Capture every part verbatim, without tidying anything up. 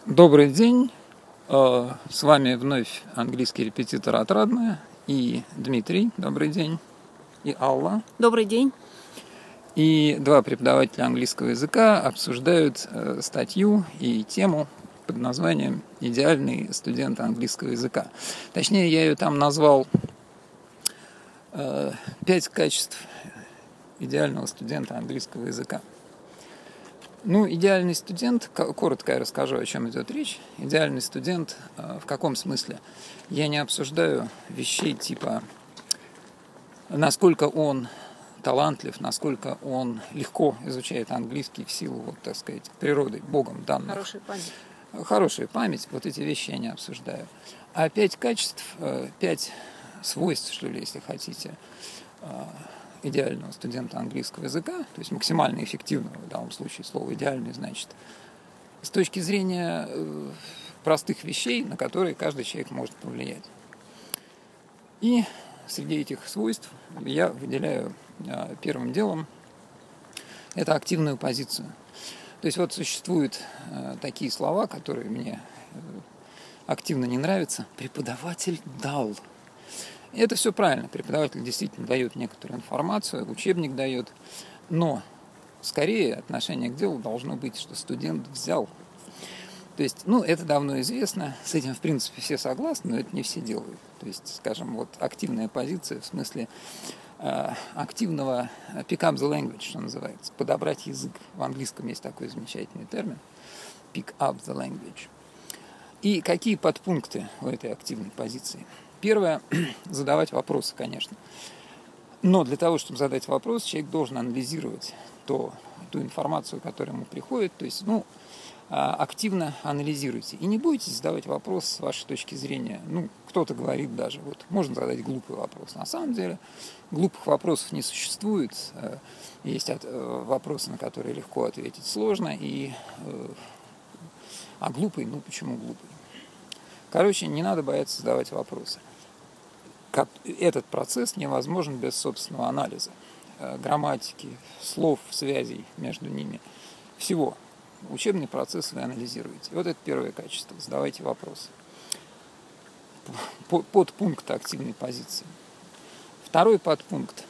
Добрый день, э, с вами вновь английский репетитор Отрадная и Дмитрий, добрый день, и Алла. Добрый день. И два преподавателя английского языка обсуждают э, статью и тему под названием «Идеальный студент английского языка». Точнее, я ее там назвал э, «Пять качеств идеального студента английского языка». Ну, идеальный студент, коротко я расскажу, о чем идет речь. Идеальный студент, в каком смысле? Я не обсуждаю вещей типа, насколько он талантлив, насколько он легко изучает английский в силу, вот, так сказать, природы, Богом данных. Хорошая память. Хорошая память, вот эти вещи я не обсуждаю. А пять качеств, пять свойств, что ли, если хотите, идеального студента английского языка, то есть максимально эффективного, в данном случае слово «идеальный», значит, с точки зрения простых вещей, на которые каждый человек может повлиять. И среди этих свойств я выделяю первым делом это активную позицию. То есть вот существуют такие слова, которые мне активно не нравятся. Преподаватель дал. И это все правильно. Преподаватель действительно дает некоторую информацию, учебник дает. Но скорее отношение к делу должно быть, что студент взял. То есть, ну, это давно известно. С этим, в принципе, все согласны, но это не все делают. То есть, скажем, вот активная позиция в смысле э, активного pick up the language, что называется. Подобрать язык. В английском есть такой замечательный термин. Pick up the language. И какие подпункты у этой активной позиции? Первое – задавать вопросы, конечно. Но для того, чтобы задать вопрос, человек должен анализировать то, ту информацию, которая ему приходит. То есть, ну, активно анализируйте. И не бойтесь задавать вопрос с вашей точки зрения. Ну, кто-то говорит даже, вот, можно задать глупый вопрос. На самом деле, глупых вопросов не существует. Есть вопросы, на которые легко ответить сложно. И, а глупый, ну, почему глупый? Короче, не надо бояться задавать вопросы. Этот процесс невозможен без собственного анализа, грамматики, слов, связей между ними, всего. Учебный процесс вы анализируете. Вот это первое качество. Задавайте вопросы. Подпункт активной позиции. Второй подпункт.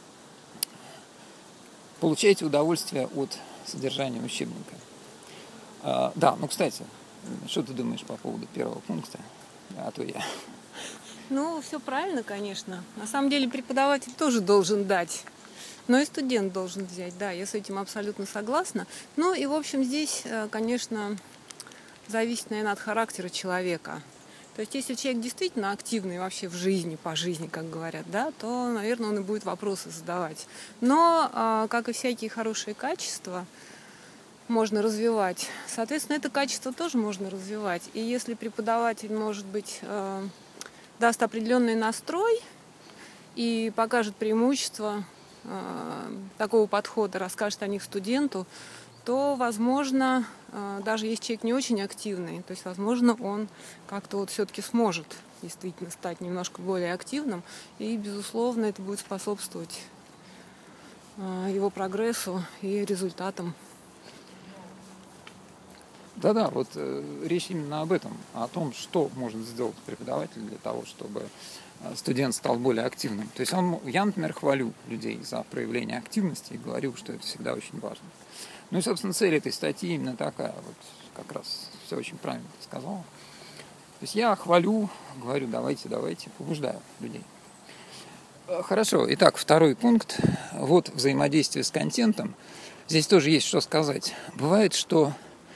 Получайте удовольствие от содержания учебника. Да, ну, кстати, что ты думаешь по поводу первого пункта? А то я... Ну, все правильно, конечно. На самом деле преподаватель тоже должен дать, но и студент должен взять. Да, я с этим абсолютно согласна. Ну и, в общем, здесь, конечно, зависит, наверное, от характера человека. То есть, если человек действительно активный вообще в жизни, по жизни, как говорят, да, то, наверное, он и будет вопросы задавать. Но, как и всякие хорошие качества, можно развивать. Соответственно, это качество тоже можно развивать. И если преподаватель, может быть, даст определенный настрой и покажет преимущество такого подхода, расскажет о них студенту, то, возможно, даже если человек не очень активный, то есть, возможно, он как-то вот все-таки сможет действительно стать немножко более активным, и, безусловно, это будет способствовать его прогрессу и результатам. Да-да, вот э, речь именно об этом, о том, что может сделать преподаватель для того, чтобы студент стал более активным. То есть он, я, например, хвалю людей за проявление активности и говорю, что это всегда очень важно. Ну и, собственно, цель этой статьи именно такая, вот как раз все очень правильно ты сказала. То есть я хвалю, говорю, давайте, давайте, побуждаю людей. Хорошо, итак, второй пункт. Вот взаимодействие с контентом. Здесь тоже есть что сказать. Бывает, что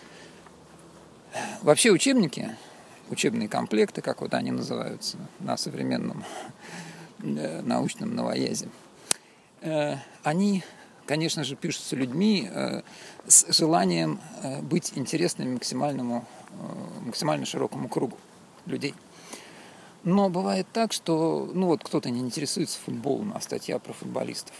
вообще учебники, учебные комплекты, как вот они называются на современном э, научном новоязе, э, они, конечно же, пишутся людьми э, с желанием э, быть интересными максимальному, э, максимально широкому кругу людей. Но бывает так, что ну вот кто-то не интересуется футболом, а статья про футболистов.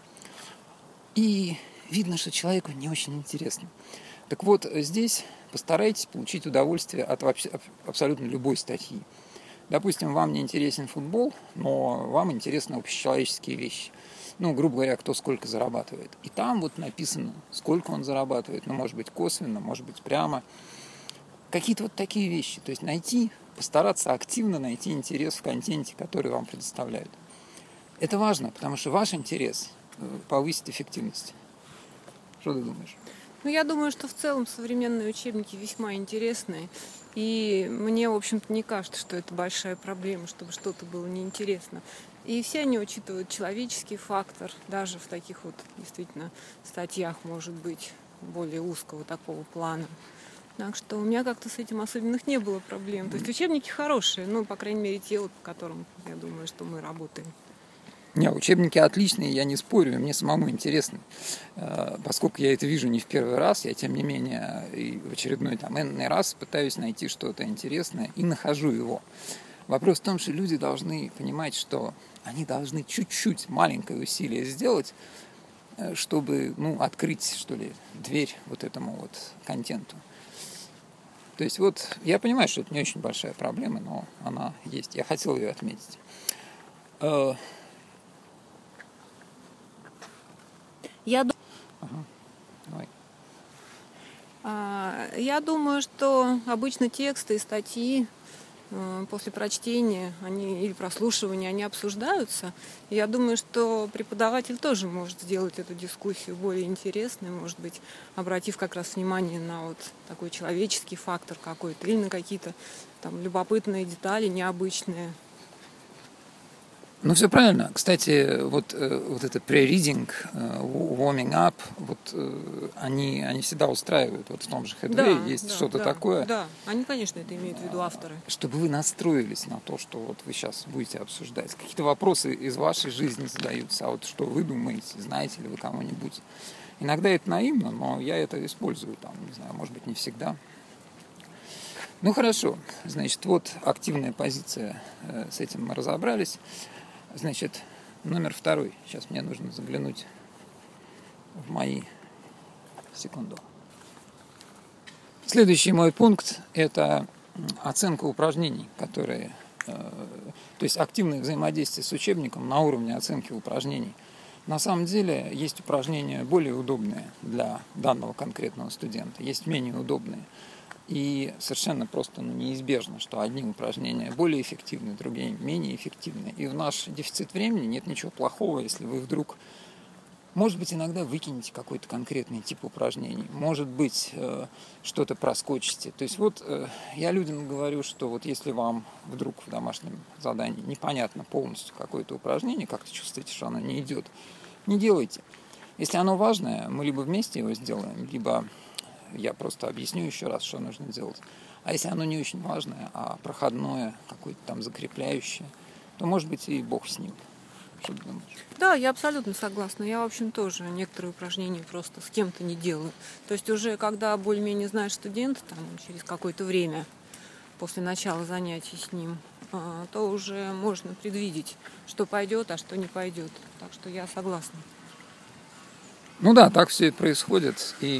И видно, что человеку не очень интересно. Так вот, здесь постарайтесь получить удовольствие от вообще, абсолютно любой статьи. Допустим, вам не интересен футбол, но вам интересны общечеловеческие вещи. Ну, грубо говоря, кто сколько зарабатывает. И там вот написано, сколько он зарабатывает. Ну, может быть, косвенно, может быть, прямо. какие-то вот такие вещи. То есть найти, постараться активно найти интерес в контенте, который вам предоставляют. Это важно, потому что ваш интерес повысит эффективность. Что ты думаешь? Ну, я думаю, что в целом современные учебники весьма интересные. И мне, в общем-то, не кажется, что это большая проблема, чтобы что-то было неинтересно. И все они учитывают человеческий фактор, даже в таких вот действительно статьях, может быть, более узкого такого плана. Так что у меня как-то с этим особенных не было проблем. То есть учебники хорошие, ну, по крайней мере, те, вот, по которым, я думаю, что мы работаем. Не, учебники отличные, я не спорю, мне самому интересно. Поскольку я это вижу не в первый раз, я, тем не менее, и в очередной там энный раз пытаюсь найти что-то интересное и нахожу его. Вопрос в том, что люди должны понимать, что они должны чуть-чуть маленькое усилие сделать, чтобы, ну, открыть, что ли, дверь вот этому вот контенту. То есть вот я понимаю, что это не очень большая проблема, но она есть. Я хотел ее отметить. Я, Ага. Давай. а, я думаю, что обычно тексты и статьи э, после прочтения они, или прослушивания они обсуждаются. И я думаю, что преподаватель тоже может сделать эту дискуссию более интересной, может быть, обратив как раз внимание на вот такой человеческий фактор какой-то или на какие-то там любопытные детали, необычные. Ну, все правильно. Кстати, вот, вот это pre-reading, warming up, вот они, они всегда устраивают. Вот в том же Headway Да, есть да, что-то да, такое. Да, они, конечно, это имеют в виду авторы. Чтобы вы настроились на то, что вот вы сейчас будете обсуждать. Какие-то вопросы из вашей жизни задаются. А вот что вы думаете, знаете ли вы кого-нибудь? Иногда это наивно, но я это использую, там, не знаю, может быть, не всегда. Ну, хорошо. Значит, вот активная позиция, с этим мы разобрались. Значит, номер второй. Сейчас мне нужно заглянуть в мои... Секунду. Следующий мой пункт – это оценка упражнений, которые... То есть активное взаимодействие с учебником на уровне оценки упражнений. На самом деле есть упражнения более удобные для данного конкретного студента, есть менее удобные. И совершенно просто ну, неизбежно, что одни упражнения более эффективны, другие менее эффективны. И в наш дефицит времени нет ничего плохого, если вы вдруг, может быть, иногда выкинете какой-то конкретный тип упражнений, может быть, что-то проскочите. То есть вот я людям говорю, что вот если вам вдруг в домашнем задании непонятно полностью какое-то упражнение, как-то чувствуете, что оно не идет, не делайте. Если оно важное, мы либо вместе его сделаем, либо... Я просто объясню еще раз, что нужно делать. А если оно не очень важное, а проходное, какое-то там закрепляющее, то, может быть, и бог с ним. Что ты думаешь? Да, я абсолютно согласна. Я, в общем, тоже некоторые упражнения просто с кем-то не делаю. То есть уже когда более-менее знаешь студента, там, через какое-то время после начала занятий с ним, то уже можно предвидеть, что пойдет, а что не пойдет. Так что я согласна. Ну да, так все и происходит. И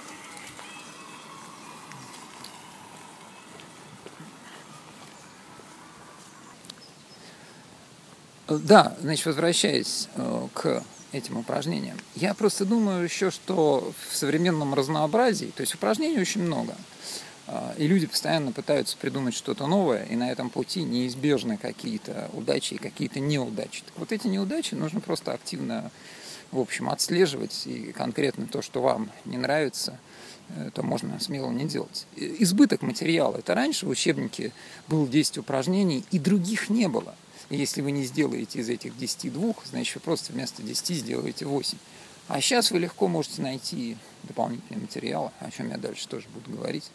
да, значит, возвращаясь э, к этим упражнениям, я просто думаю еще, что в современном разнообразии, то есть упражнений очень много, э, и люди постоянно пытаются придумать что-то новое, и на этом пути неизбежны какие-то удачи и какие-то неудачи. Так вот эти неудачи нужно просто активно, в общем, отслеживать, и конкретно то, что вам не нравится, то можно смело не делать. Избыток материала. Это раньше в учебнике было десять упражнений, и других не было. И если вы не сделаете из этих десяти двух, значит, вы просто вместо десяти сделаете восемь. А сейчас вы легко можете найти дополнительные материалы, о чем я дальше тоже буду говорить.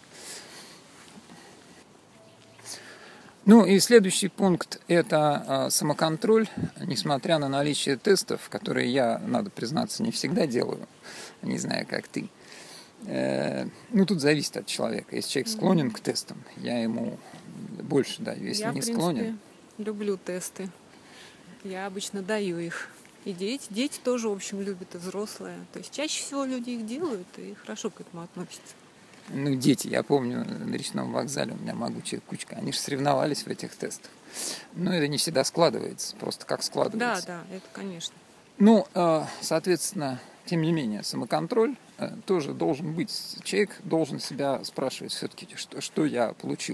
Ну и следующий пункт – это самоконтроль, несмотря на наличие тестов, которые я, надо признаться, не всегда делаю, не знаю, как ты. Ну, тут зависит от человека. Если человек склонен к тестам, я ему больше даю. Если я, не в принципе, склонен... люблю тесты. Я обычно даю их. И дети. Дети тоже, в общем, любят, и взрослые. То есть чаще всего люди их делают и хорошо к этому относятся. Ну, дети, я помню, на речном вокзале у меня могучая кучка. Они же соревновались в этих тестах. Но это не всегда складывается. Просто как складывается. Да, да, это конечно. Ну, соответственно, тем не менее, самоконтроль тоже должен быть. Человек должен себя спрашивать все-таки, что, что я получил.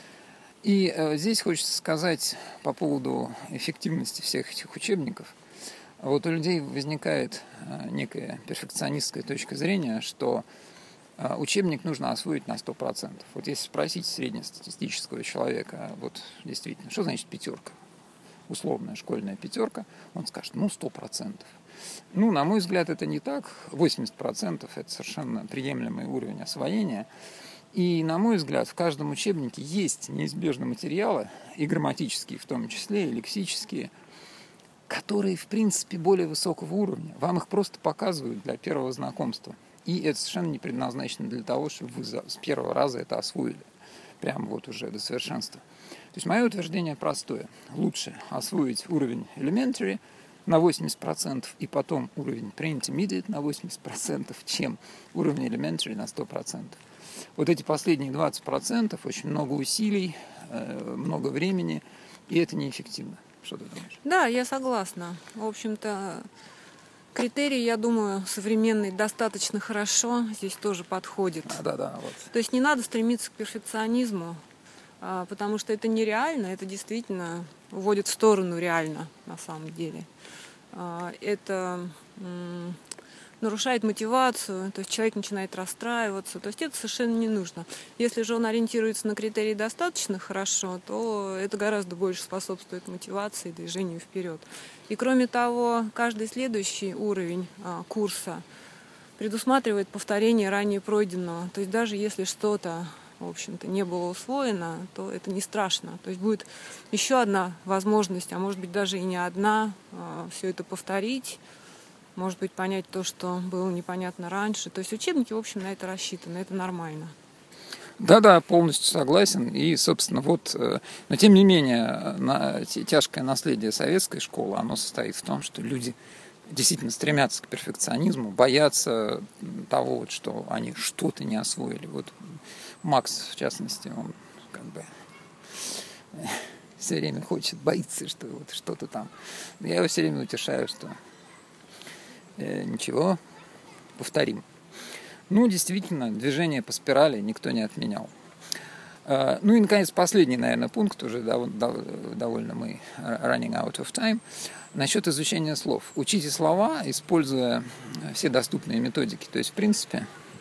И здесь хочется сказать по поводу эффективности всех этих учебников. Вот у людей возникает некая перфекционистская точка зрения, что учебник нужно освоить на сто процентов. Вот если спросить среднестатистического человека, вот действительно, что значит пятерка? Условная школьная пятерка, он скажет, ну, сто процентов. Ну, на мой взгляд, это не так. восемьдесят процентов это совершенно приемлемый уровень освоения. И, на мой взгляд, в каждом учебнике есть неизбежно материалы, и грамматические в том числе, и лексические, которые, в принципе, более высокого уровня. Вам их просто показывают для первого знакомства. И это совершенно не предназначено для того, чтобы вы с первого раза это освоили. Прямо вот уже до совершенства. То есть мое утверждение простое. Лучше освоить уровень elementary на восемьдесят процентов и потом уровень pre-intermediate на восемьдесят процентов, чем уровень elementary на сто процентов. Вот эти последние двадцать процентов, очень много усилий, много времени, и это неэффективно. Что ты думаешь? Да, я согласна. В общем-то, критерий, я думаю, современный достаточно хорошо здесь тоже подходит. А, да, да, вот. То есть не надо стремиться к перфекционизму, потому что это нереально, это действительно уводит в сторону реально на самом деле. Это нарушает мотивацию, то есть человек начинает расстраиваться, то есть это совершенно не нужно. Если же он ориентируется на критерии достаточно хорошо, то это гораздо больше способствует мотивации, движению вперед. И кроме того, каждый следующий уровень а, курса предусматривает повторение ранее пройденного. То есть даже если что-то, в общем-то, не было усвоено, то это не страшно. То есть будет еще одна возможность, а может быть даже и не одна, а, все это повторить. Может быть, понять то, что было непонятно раньше. То есть учебники, в общем, на это рассчитаны, это нормально. Да-да, полностью согласен. И, собственно, вот, но тем не менее, на, тяжкое наследие советской школы, оно состоит в том, что люди действительно стремятся к перфекционизму, боятся того, вот, что они что-то не освоили. Вот Макс, в частности, он как бы все время хочет, боится, что вот что-то там. Я его все время утешаю, что ничего, повторим. Ну, действительно, движение по спирали никто не отменял. Ну и, наконец, последний, наверное, пункт, уже довольно мы running out of time, насчет изучения слов. Учите слова, используя все доступные методики. То есть, в принципе,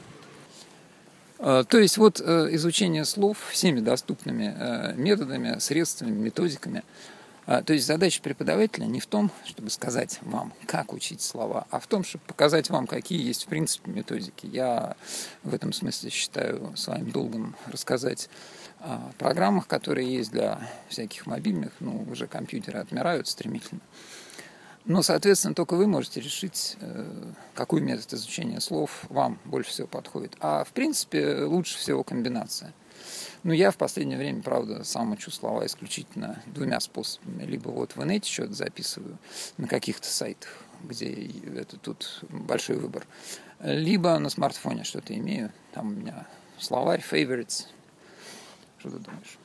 то есть вот изучение слов всеми доступными методами, средствами, методиками. То есть задача преподавателя не в том, чтобы сказать вам, как учить слова, а в том, чтобы показать вам, какие есть в принципе методики. Я в этом смысле считаю своим долгом рассказать о программах, которые есть для всяких мобильных, ну, уже компьютеры отмирают стремительно. Но, соответственно, только вы можете решить, какой метод изучения слов вам больше всего подходит. А в принципе лучше всего комбинация. Ну, я в последнее время, правда, сам учу слова исключительно двумя способами. Либо вот в инете что-то записываю на каких-то сайтах, где это тут большой выбор. Либо на смартфоне что-то имею. Там у меня словарь, favorites. Что ты думаешь?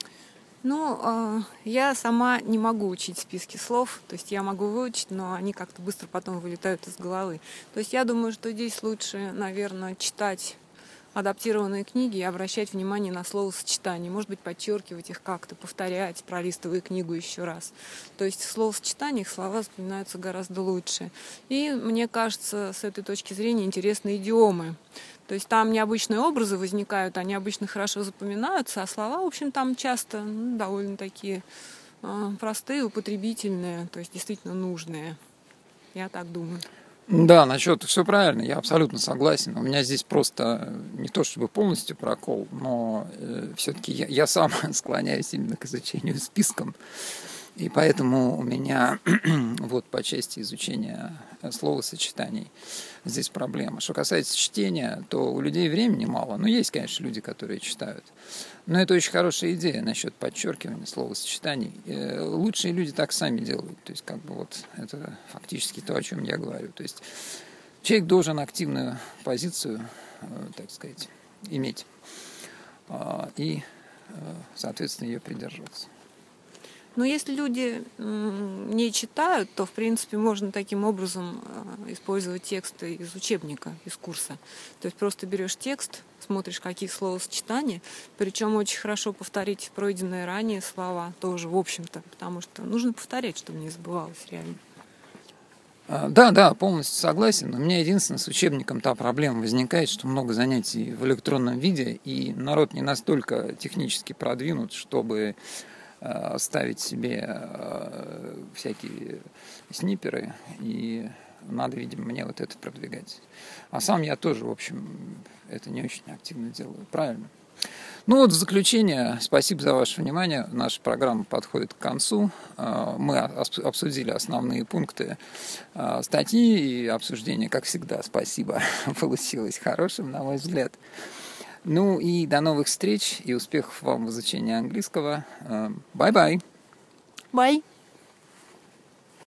Ну, я сама не могу учить списки слов. То есть я могу выучить, но они как-то быстро потом вылетают из головы. То есть я думаю, что здесь лучше, наверное, читать адаптированные книги и обращать внимание на словосочетания. Может быть, подчеркивать их как-то, повторять, пролистывая книгу еще раз. То есть в словосочетаниях слова запоминаются гораздо лучше. И, мне кажется, с этой точки зрения интересны идиомы. То есть там необычные образы возникают, они обычно хорошо запоминаются, а слова, в общем, там часто ну, довольно такие э, простые, употребительные, то есть действительно нужные. Я так думаю. Да, насчет все правильно, я абсолютно согласен. У меня здесь просто не то чтобы полностью прокол, но э, все-таки я, я сам склоняюсь именно к изучению списком. И поэтому у меня вот по части изучения словосочетаний здесь проблема. Что касается чтения, то у людей времени мало. Ну, есть, конечно, люди, которые читают. Но это очень хорошая идея насчет подчеркивания словосочетаний. Лучшие люди так сами делают. То есть, как бы вот это фактически то, о чем я говорю. То есть, человек должен активную позицию, так сказать, иметь. И, соответственно, ее придерживаться. Но если люди не читают, то, в принципе, можно таким образом использовать тексты из учебника, из курса. То есть просто берешь текст, смотришь, какие словосочетания, причем очень хорошо повторить пройденные ранее слова тоже, в общем-то, потому что нужно повторять, чтобы не забывалось реально. Да, да, полностью согласен. У меня единственное с учебником та проблема возникает, что много занятий в электронном виде, и народ не настолько технически продвинут, чтобы ставить себе всякие снипперы, и надо, видимо, мне вот это продвигать. А сам я тоже, в общем, это не очень активно делаю. Правильно? Ну вот в заключение, спасибо за ваше внимание. Наша программа подходит к концу. Мы обсудили основные пункты статьи, и обсуждение, как всегда, спасибо, получилось хорошим, на мой взгляд. Ну и до новых встреч и успехов вам в изучении английского. Бай-бай. Бай.